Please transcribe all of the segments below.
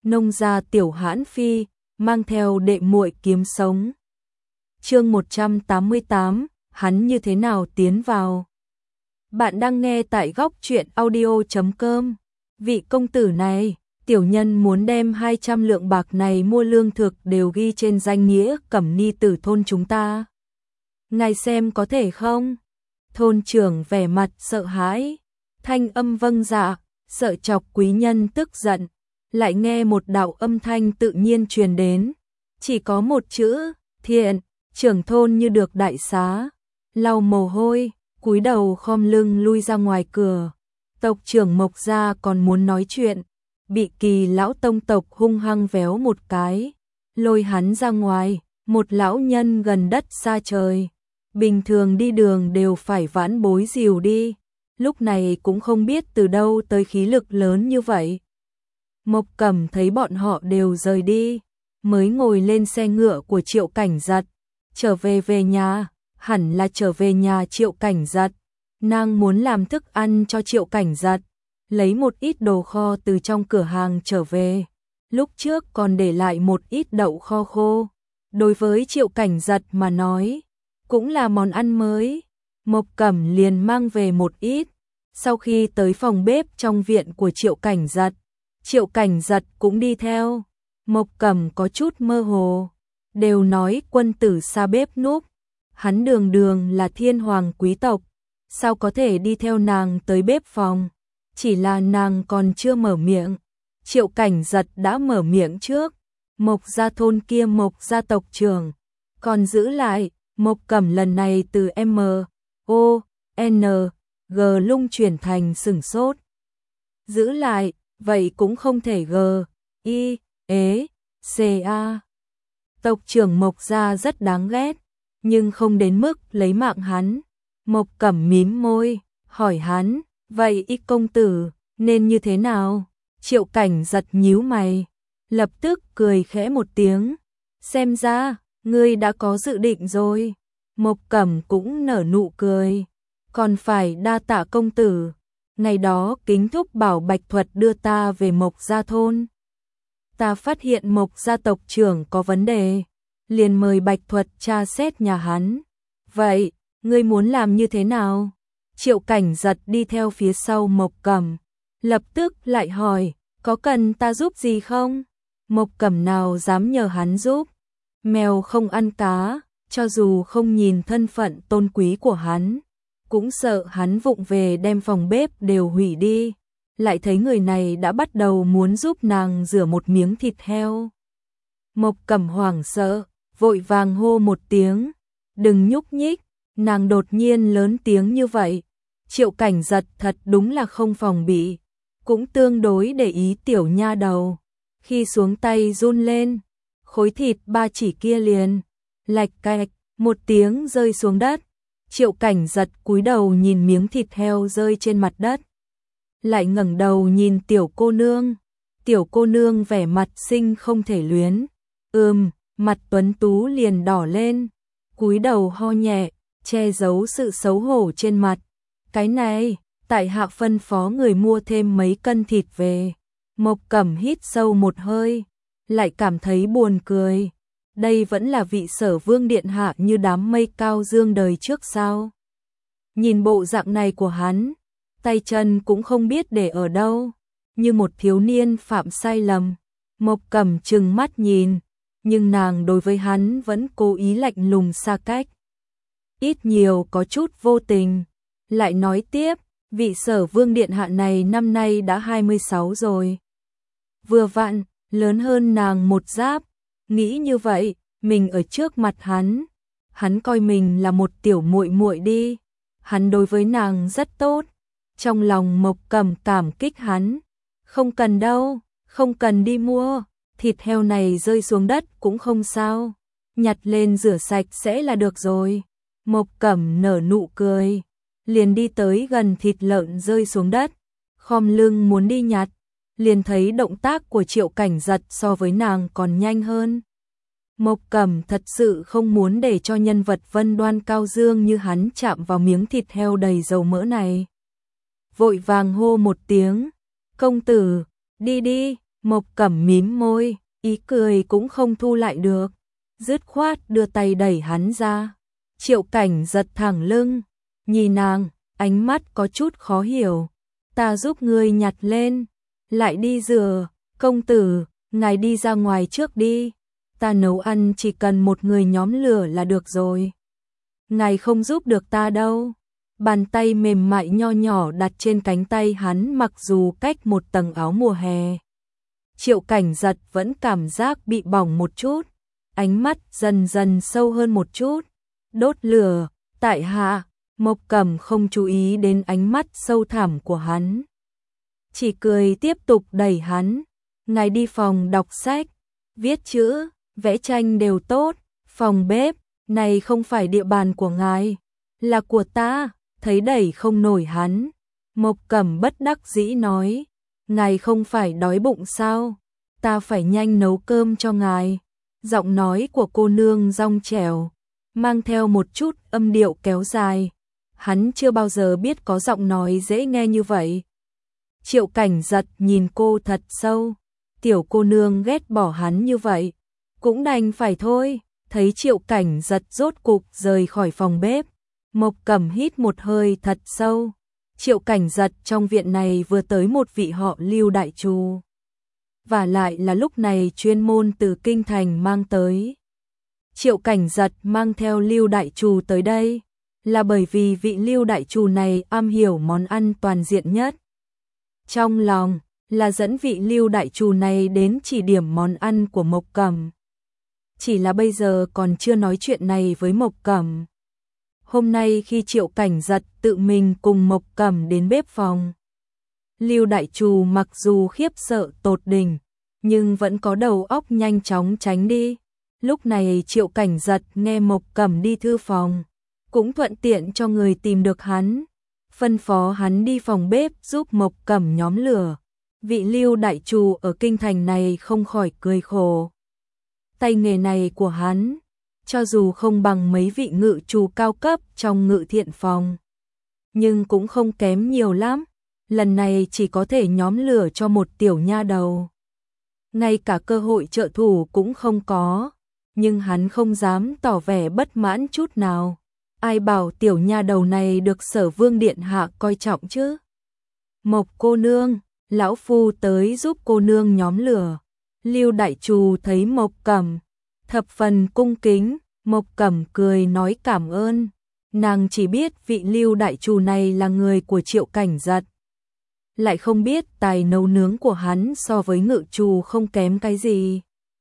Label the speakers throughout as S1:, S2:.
S1: nông gia tiểu hãn phi, mang theo đệ muội kiếm sống. Chương 188, hắn như thế nào tiến vào. Bạn đang nghe tại góc truyện audio.com. Vị công tử này, tiểu nhân muốn đem 200 lượng bạc này mua lương thực đều ghi trên danh nghĩa Cẩm Ni tử thôn chúng ta. Ngài xem có thể không? Thôn trưởng vẻ mặt sợ hãi, thanh âm vâng dạ, sợ chọc quý nhân tức giận. Lại nghe một đạo âm thanh tự nhiên truyền đến, chỉ có một chữ, thiện. Trưởng thôn như được đại xá, lau mồ hôi, cúi đầu khom lưng lui ra ngoài cửa. Tộc trưởng Mộc gia còn muốn nói chuyện, bị Kỳ lão tông tộc hung hăng véo một cái, lôi hắn ra ngoài. Một lão nhân gần đất xa trời, bình thường đi đường đều phải vãn bối dìu đi, lúc này cũng không biết từ đâu tới khí lực lớn như vậy. Mộc Cẩm thấy bọn họ đều rời đi, mới ngồi lên xe ngựa của Triệu Cảnh Giật, trở về nhà, hẳn là trở về nhà Triệu Cảnh Giật. Nàng muốn làm thức ăn cho Triệu Cảnh Giật, lấy một ít đồ kho từ trong cửa hàng trở về. Lúc trước còn để lại một ít đậu kho khô. Đối với Triệu Cảnh Giật mà nói, cũng là món ăn mới. Mộc Cẩm liền mang về một ít. Sau khi tới phòng bếp trong viện của Triệu Cảnh Giật, Triệu Cảnh Giật cũng đi theo. Mộc Cẩm có chút mơ hồ, đều nói quân tử xa bếp núc, hắn đường đường là thiên hoàng quý tộc, sao có thể đi theo nàng tới bếp phòng. Chỉ là nàng còn chưa mở miệng, Triệu Cảnh Giật đã mở miệng trước. Mộc gia thôn kia Mộc gia tộc trưởng còn giữ lại. Mộc Cẩm lần này từ M-O-N-G lung chuyển thành sửng sốt. Giữ lại, vậy cũng không thể G-I-E-C-A. Tộc trưởng Mộc gia rất đáng ghét, nhưng không đến mức lấy mạng hắn. Mộc Cẩm mím môi, hỏi hắn, vậy y công tử, nên như thế nào? Triệu Cảnh Giật nhíu mày, lập tức cười khẽ một tiếng. Xem ra, ngươi đã có dự định rồi. Mộc Cẩm cũng nở nụ cười. Còn phải đa tạ công tử. Ngày đó Kính thúc bảo Bạch Thuật đưa ta về Mộc gia thôn. Ta phát hiện Mộc gia tộc trưởng có vấn đề, liền mời Bạch Thuật tra xét nhà hắn. Vậy, ngươi muốn làm như thế nào? Triệu Cảnh Giật đi theo phía sau Mộc Cẩm, lập tức lại hỏi, có cần ta giúp gì không? Mộc Cẩm nào dám nhờ hắn giúp. Mèo không ăn cá, cho dù không nhìn thân phận tôn quý của hắn, cũng sợ hắn vụng về đem phòng bếp đều hủy đi. Lại thấy người này đã bắt đầu muốn giúp nàng rửa một miếng thịt heo. Mộc Cẩm hoảng sợ, vội vàng hô một tiếng, đừng nhúc nhích. Nàng đột nhiên lớn tiếng như vậy, Triệu Cảnh Giật thật đúng là không phòng bị, cũng tương đối để ý tiểu nha đầu. Khi xuống tay run lên, khối thịt ba chỉ kia liền lạch cạch một tiếng rơi xuống đất. Triệu Cảnh Giật cúi đầu nhìn miếng thịt heo rơi trên mặt đất, lại ngẩng đầu nhìn tiểu cô nương. Tiểu cô nương vẻ mặt xinh không thể luyến, mặt tuấn tú liền đỏ lên, cúi đầu ho nhẹ, che giấu sự xấu hổ trên mặt. Cái này, tại hạ phân phó người mua thêm mấy cân thịt về. Mộc Cẩm hít sâu một hơi, lại cảm thấy buồn cười. Đây vẫn là vị Sở Vương điện hạ như đám mây cao dương đời trước sao? Nhìn bộ dạng này của hắn, tay chân cũng không biết để ở đâu, như một thiếu niên phạm sai lầm. Mộc Cẩm trừng mắt nhìn, nhưng nàng đối với hắn vẫn cố ý lạnh lùng xa cách. Ít nhiều có chút vô tình. Lại nói tiếp, vị Sở Vương điện hạ này năm nay đã 26 rồi. Vừa vặn, lớn hơn nàng một giáp. Nghĩ như vậy, mình ở trước mặt hắn coi mình là một tiểu muội muội đi. Hắn đối với nàng rất tốt. Trong lòng Mộc Cẩm cảm kích hắn. Không cần đâu, không cần đi mua, thịt heo này rơi xuống đất cũng không sao, nhặt lên rửa sạch sẽ là được rồi. Mộc Cẩm nở nụ cười, liền đi tới gần thịt lợn rơi xuống đất, khom lưng muốn đi nhặt, liền thấy động tác của Triệu Cảnh Giật so với nàng còn nhanh hơn. Mộc Cẩm thật sự không muốn để cho nhân vật vân đoan cao dương như hắn chạm vào miếng thịt heo đầy dầu mỡ này. Vội vàng hô một tiếng, công tử, đi đi. Mộc Cẩm mím môi, ý cười cũng không thu lại được, dứt khoát đưa tay đẩy hắn ra. Triệu Cảnh giật thẳng lưng, nhìn nàng, ánh mắt có chút khó hiểu. Ta giúp ngươi nhặt lên, lại đi rửa, công tử, ngài đi ra ngoài trước đi. Ta nấu ăn chỉ cần một người nhóm lửa là được rồi. Ngài không giúp được ta đâu. Bàn tay mềm mại nho nhỏ đặt trên cánh tay hắn mặc dù cách một tầng áo mùa hè. Triệu Cảnh giật vẫn cảm giác bị bỏng một chút, ánh mắt dần dần sâu hơn một chút. Đốt lửa, tại hạ. Mộc Cẩm không chú ý đến ánh mắt sâu thẳm của hắn, chỉ cười tiếp tục đẩy hắn. Ngài đi phòng đọc sách, viết chữ, vẽ tranh đều tốt. Phòng bếp, này không phải địa bàn của ngài, là của ta. Thấy đẩy không nổi hắn, Mộc Cẩm bất đắc dĩ nói, ngài không phải đói bụng sao? Ta phải nhanh nấu cơm cho ngài. Giọng nói của cô nương rong trẻo, mang theo một chút âm điệu kéo dài. Hắn chưa bao giờ biết có giọng nói dễ nghe như vậy. Triệu Cảnh giật nhìn cô thật sâu, tiểu cô nương ghét bỏ hắn như vậy, cũng đành phải thôi. Thấy Triệu Cảnh giật rốt cục rời khỏi phòng bếp, Mộc Cẩm hít một hơi thật sâu. Triệu Cảnh giật trong viện này vừa tới một vị họ Lưu đại trù, và lại là lúc này chuyên môn từ kinh thành mang tới. Triệu Cảnh giật mang theo Lưu đại trù tới đây là bởi vì vị Lưu đại trù này am hiểu món ăn toàn diện nhất. Trong lòng là dẫn vị Lưu đại trù này đến chỉ điểm món ăn của Mộc Cẩm. Chỉ là bây giờ còn chưa nói chuyện này với Mộc Cẩm. Hôm nay khi Triệu Cảnh giật tự mình cùng Mộc Cẩm đến bếp phòng, Lưu đại trù mặc dù khiếp sợ tột đỉnh, nhưng vẫn có đầu óc nhanh chóng tránh đi. Lúc này Triệu Cảnh giật nghe Mộc Cẩm đi thư phòng, cũng thuận tiện cho người tìm được hắn, phân phó hắn đi phòng bếp giúp Mộc Cẩm nhóm lửa. Vị Lưu đại trù ở kinh thành này không khỏi cười khổ. Tay nghề này của hắn, cho dù không bằng mấy vị ngự trù cao cấp trong Ngự Thiện phòng, nhưng cũng không kém nhiều lắm. Lần này chỉ có thể nhóm lửa cho một tiểu nha đầu, ngay cả cơ hội trợ thủ cũng không có, nhưng hắn không dám tỏ vẻ bất mãn chút nào. Ai bảo tiểu nha đầu này được Sở Vương điện hạ coi trọng chứ? Mộc cô nương, lão phu tới giúp cô nương nhóm lửa. Lưu đại trù thấy Mộc Cẩm thập phần cung kính, Mộc Cẩm cười nói cảm ơn. Nàng chỉ biết vị Lưu đại trù này là người của Triệu Cảnh giật, lại không biết tài nấu nướng của hắn so với ngự trù không kém cái gì.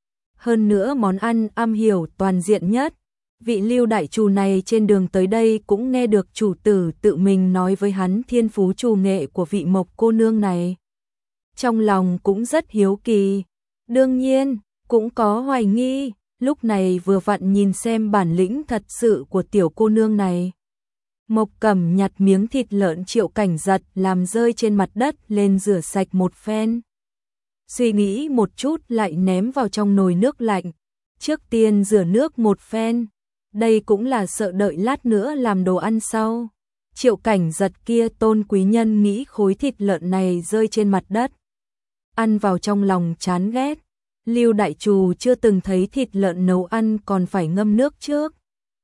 S1: Hơn nữa món ăn am hiểu toàn diện nhất. Vị Lưu đại trù này trên đường tới đây cũng nghe được chủ tử tự mình nói với hắn thiên phú trù nghệ của vị Mộc cô nương này. Trong lòng cũng rất hiếu kỳ, đương nhiên cũng có hoài nghi. Lúc này vừa vặn nhìn xem bản lĩnh thật sự của tiểu cô nương này. Mộc Cẩm nhặt miếng thịt lợn Triệu Cảnh giật làm rơi trên mặt đất lên rửa sạch một phen. Suy nghĩ một chút lại ném vào trong nồi nước lạnh. Trước tiên rửa nước một phen, đây cũng là sợ đợi lát nữa làm đồ ăn sau. Triệu Cảnh giật kia tôn quý nhân nghĩ khối thịt lợn này rơi trên mặt đất, ăn vào trong lòng chán ghét. Lưu đại trù chưa từng thấy thịt lợn nấu ăn còn phải ngâm nước trước,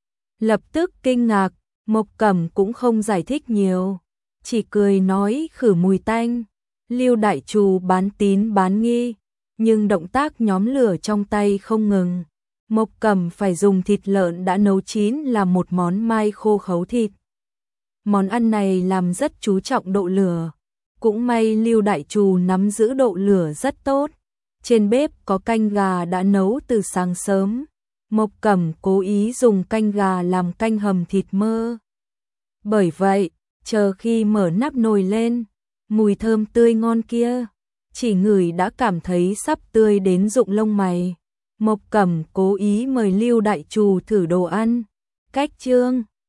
S1: lập tức kinh ngạc. Mộc Cẩm cũng không giải thích nhiều, chỉ cười nói khử mùi tanh. Lưu đại trù bán tín bán nghi, nhưng động tác nhóm lửa trong tay không ngừng. Mộc Cẩm phải dùng thịt lợn đã nấu chín làm một món mai khô khấu thịt. Món ăn này làm rất chú trọng độ lửa, cũng may Lưu đại trù nắm giữ độ lửa rất tốt. Trên bếp có canh gà đã nấu từ sáng sớm. Mộc Cẩm cố ý dùng canh gà làm canh hầm thịt mơ. Bởi vậy, chờ khi mở nắp nồi lên, mùi thơm tươi ngon kia, chỉ ngửi đã cảm thấy sắp tươi đến rụng lông mày. Mộc Cẩm cố ý mời Lưu đại trù thử đồ ăn. Cách chương